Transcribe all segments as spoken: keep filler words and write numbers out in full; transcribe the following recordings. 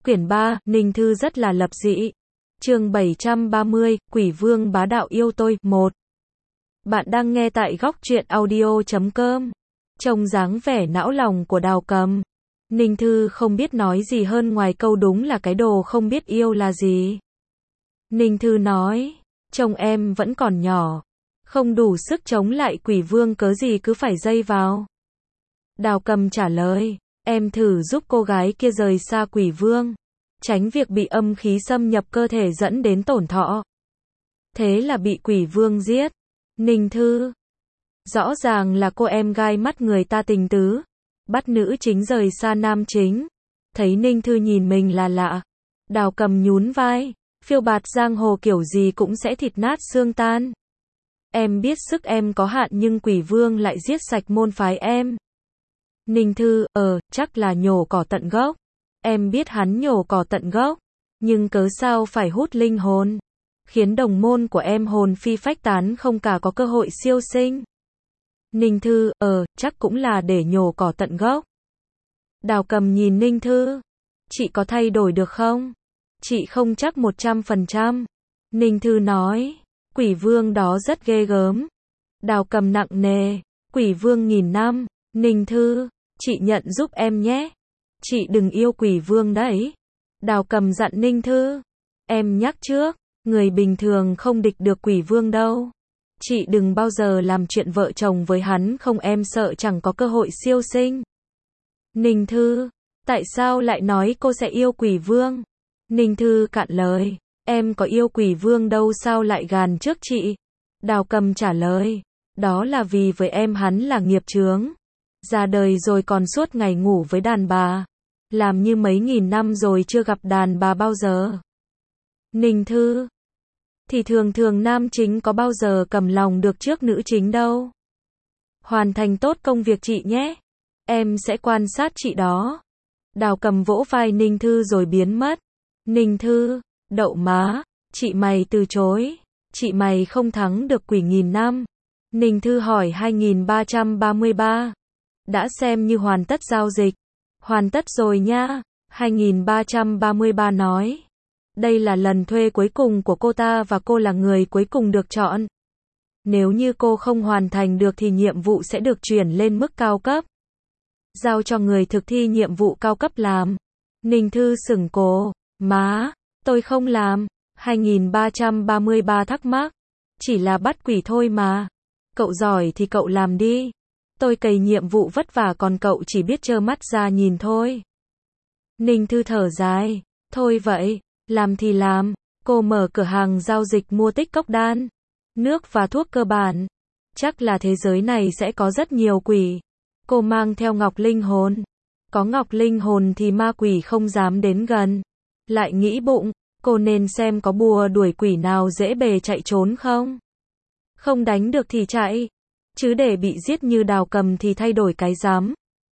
Quyển ba, Ninh Thư rất là lập dị. Chương bảy trăm ba mươi, Quỷ Vương bá đạo yêu tôi, một. Bạn đang nghe tại góc truyện audio chấm com. Trông dáng vẻ não lòng của Đào Cầm, Ninh Thư không biết nói gì hơn ngoài câu đúng là cái đồ không biết yêu là gì. Ninh Thư nói, chồng em vẫn còn nhỏ, không đủ sức chống lại quỷ vương cớ gì cứ phải dây vào. Đào Cầm trả lời, em thử giúp cô gái kia rời xa quỷ vương, tránh việc bị âm khí xâm nhập cơ thể dẫn đến tổn thọ. Thế là bị quỷ vương giết. Ninh Thư, rõ ràng là cô em gai mắt người ta tình tứ, bắt nữ chính rời xa nam chính. Thấy Ninh Thư nhìn mình là lạ, Đào Cầm nhún vai, phiêu bạt giang hồ kiểu gì cũng sẽ thịt nát xương tan. Em biết sức em có hạn nhưng quỷ vương lại giết sạch môn phái em. Ninh Thư, ờ, chắc là nhổ cỏ tận gốc. Em biết hắn nhổ cỏ tận gốc, nhưng cớ sao phải hút linh hồn, khiến đồng môn của em hồn phi phách tán không cả có cơ hội siêu sinh. Ninh Thư, ờ, chắc cũng là để nhổ cỏ tận gốc. Đào Cầm nhìn Ninh Thư, chị có thay đổi được không? Chị không chắc một trăm phần trăm. Ninh Thư nói, quỷ vương đó rất ghê gớm. Đào Cầm nặng nề, quỷ vương nghìn năm. Ninh Thư, chị nhận giúp em nhé. Chị đừng yêu quỷ vương đấy. Đào Cầm dặn Ninh Thư, em nhắc trước, người bình thường không địch được quỷ vương đâu. Chị đừng bao giờ làm chuyện vợ chồng với hắn không, em sợ chẳng có cơ hội siêu sinh. Ninh Thư, tại sao lại nói cô sẽ yêu quỷ vương? Ninh Thư cạn lời, em có yêu quỷ vương đâu sao lại gàn trước chị? Đào Cầm trả lời, đó là vì với em hắn là nghiệp chướng. Ra đời rồi còn suốt ngày ngủ với đàn bà, làm như mấy nghìn năm rồi chưa gặp đàn bà bao giờ. Ninh Thư, thì thường thường nam chính có bao giờ cầm lòng được trước nữ chính đâu. Hoàn thành tốt công việc chị nhé, em sẽ quan sát chị đó. Đào Cầm vỗ vai Ninh Thư rồi biến mất. Ninh Thư, đậu má, chị mày từ chối, chị mày không thắng được quỷ nghìn năm. Ninh Thư hỏi hai nghìn ba trăm ba mươi ba, đã xem như hoàn tất giao dịch. Hoàn tất rồi nha, hai nghìn ba trăm ba mươi ba nói. Đây là lần thuê cuối cùng của cô ta và cô là người cuối cùng được chọn. Nếu như cô không hoàn thành được thì nhiệm vụ sẽ được chuyển lên mức cao cấp, giao cho người thực thi nhiệm vụ cao cấp làm. Ninh Thư sửng cổ, má, tôi không làm. hai nghìn ba trăm ba mươi ba thắc mắc, chỉ là bắt quỷ thôi mà. Cậu giỏi thì cậu làm đi. Tôi cày nhiệm vụ vất vả còn cậu chỉ biết trơ mắt ra nhìn thôi. Ninh Thư thở dài, thôi vậy, làm thì làm. Cô mở cửa hàng giao dịch mua tích cốc đan, nước và thuốc cơ bản. Chắc là thế giới này sẽ có rất nhiều quỷ. Cô mang theo ngọc linh hồn. Có ngọc linh hồn thì ma quỷ không dám đến gần. Lại nghĩ bụng, cô nên xem có bùa đuổi quỷ nào dễ bề chạy trốn không. Không đánh được thì chạy, chứ để bị giết như Đào Cầm thì thay đổi cái dám.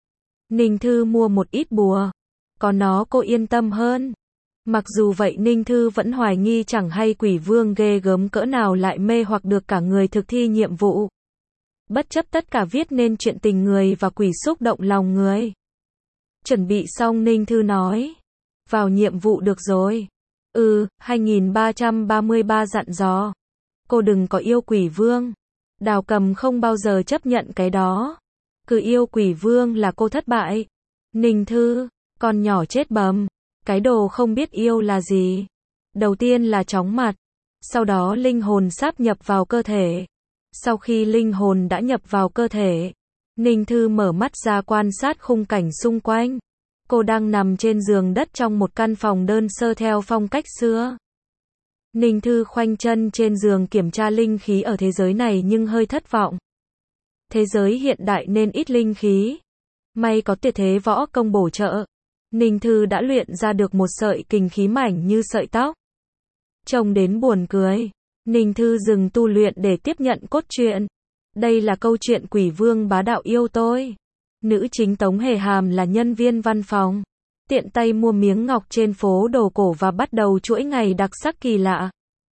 Ninh Thư mua một ít bùa, có nó cô yên tâm hơn. Mặc dù vậy Ninh Thư vẫn hoài nghi chẳng hay quỷ vương ghê gớm cỡ nào lại mê hoặc được cả người thực thi nhiệm vụ. Bất chấp tất cả viết nên chuyện tình người và quỷ xúc động lòng người. Chuẩn bị xong Ninh Thư nói, vào nhiệm vụ được rồi. Ừ, hai nghìn ba trăm ba mươi ba dặn dò, cô đừng có yêu quỷ vương. Đào Cầm không bao giờ chấp nhận cái đó. Cứ yêu quỷ vương là cô thất bại. Ninh Thư, con nhỏ chết bầm. Cái đồ không biết yêu là gì? Đầu tiên là chóng mặt, sau đó linh hồn sáp nhập vào cơ thể. Sau khi linh hồn đã nhập vào cơ thể, Ninh Thư mở mắt ra quan sát khung cảnh xung quanh. Cô đang nằm trên giường đất trong một căn phòng đơn sơ theo phong cách xưa. Ninh Thư khoanh chân trên giường kiểm tra linh khí ở thế giới này nhưng hơi thất vọng. Thế giới hiện đại nên ít linh khí. May có tuyệt thế võ công bổ trợ. Ninh Thư đã luyện ra được một sợi kình khí mảnh như sợi tóc. Trông đến buồn cười. Ninh Thư dừng tu luyện để tiếp nhận cốt truyện. Đây là câu chuyện quỷ vương bá đạo yêu tôi. Nữ chính Tống Hề Hàm là nhân viên văn phòng. Tiện tay mua miếng ngọc trên phố đồ cổ và bắt đầu chuỗi ngày đặc sắc kỳ lạ.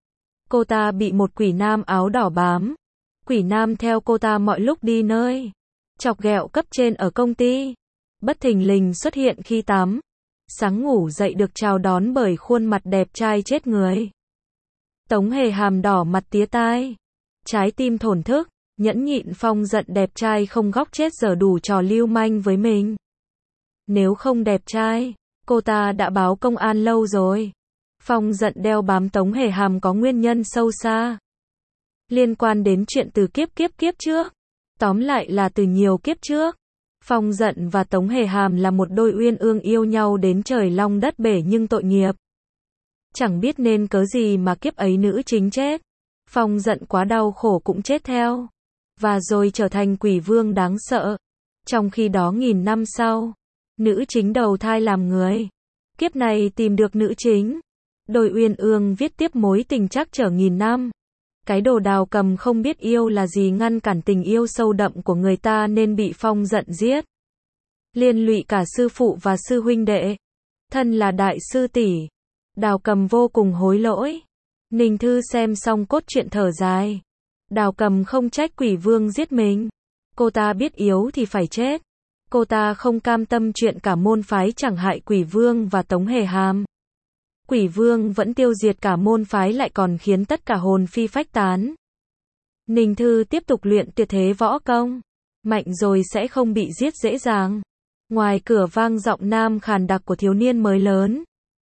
Cô ta bị một quỷ nam áo đỏ bám. Quỷ nam theo cô ta mọi lúc đi nơi chọc ghẹo cấp trên ở công ty. Bất thình lình xuất hiện khi tắm. sáng ngủ dậy được chào đón bởi khuôn mặt đẹp trai chết người. Tống Hề Hàm đỏ mặt tía tai, trái tim thổn thức, nhẫn nhịn Phong giận đẹp trai không góc chết giờ đủ trò lưu manh với mình. Nếu không đẹp trai, cô ta đã báo công an lâu rồi. Phong giận đeo bám Tống Hề Hàm có nguyên nhân sâu xa, liên quan đến chuyện từ kiếp kiếp kiếp trước. Tóm lại là từ nhiều kiếp trước. Phong giận và Tống Hề Hàm là một đôi uyên ương yêu nhau đến trời long đất bể nhưng tội nghiệp. Chẳng biết nên cớ gì mà kiếp ấy nữ chính chết. Phong giận quá đau khổ cũng chết theo. Và rồi trở thành quỷ vương đáng sợ. Trong khi đó nghìn năm sau, nữ chính đầu thai làm người. Kiếp này tìm được nữ chính. Đôi uyên ương viết tiếp mối tình trắc trở nghìn năm. Cái đồ Đào Cầm không biết yêu là gì ngăn cản tình yêu sâu đậm của người ta nên bị Phong giận giết. Liên lụy cả sư phụ và sư huynh đệ. Thân là đại sư tỷ, Đào Cầm vô cùng hối lỗi. Ninh Thư xem xong cốt truyện thở dài. Đào Cầm không trách quỷ vương giết mình. Cô ta biết yếu thì phải chết. Cô ta không cam tâm chuyện cả môn phái chẳng hại quỷ vương và Tống Hề Hàm. Quỷ vương vẫn tiêu diệt cả môn phái lại còn khiến tất cả hồn phi phách tán. Ninh Thư tiếp tục luyện tuyệt thế võ công. Mạnh rồi sẽ không bị giết dễ dàng. Ngoài cửa vang giọng nam khàn đặc của thiếu niên mới lớn.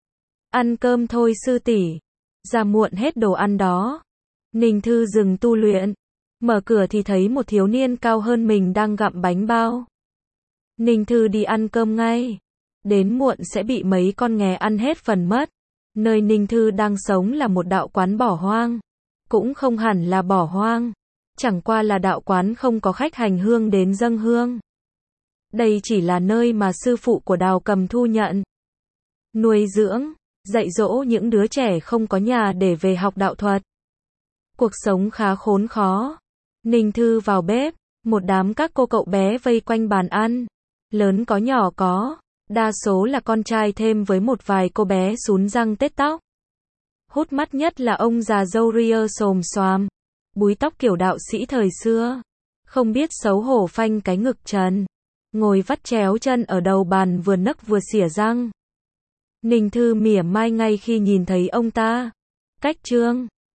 Ăn cơm thôi sư tỷ. Ra muộn hết đồ ăn đó. Ninh Thư dừng tu luyện. Mở cửa thì thấy một thiếu niên cao hơn mình đang gặm bánh bao. Ninh Thư đi ăn cơm ngay. Đến muộn sẽ bị mấy con nghé ăn hết phần mất. Nơi Ninh Thư đang sống là một đạo quán bỏ hoang. Cũng không hẳn là bỏ hoang. Chẳng qua là đạo quán không có khách hành hương đến dâng hương. Đây chỉ là nơi mà sư phụ của Đào Cầm thu nhận, nuôi dưỡng, dạy dỗ những đứa trẻ không có nhà để về học đạo thuật. Cuộc sống khá khốn khó. Ninh Thư vào bếp, một đám các cô cậu bé vây quanh bàn ăn. Lớn có nhỏ có, đa số là con trai thêm với một vài cô bé sún răng tết tóc. Hút mắt nhất là ông già râu ria xồm xoàm, búi tóc kiểu đạo sĩ thời xưa. Không biết xấu hổ phanh cái ngực trần. Ngồi vắt chéo chân ở đầu bàn vừa nấc vừa xỉa răng. Ninh Thư mỉa mai ngay khi nhìn thấy ông ta. Cách trương,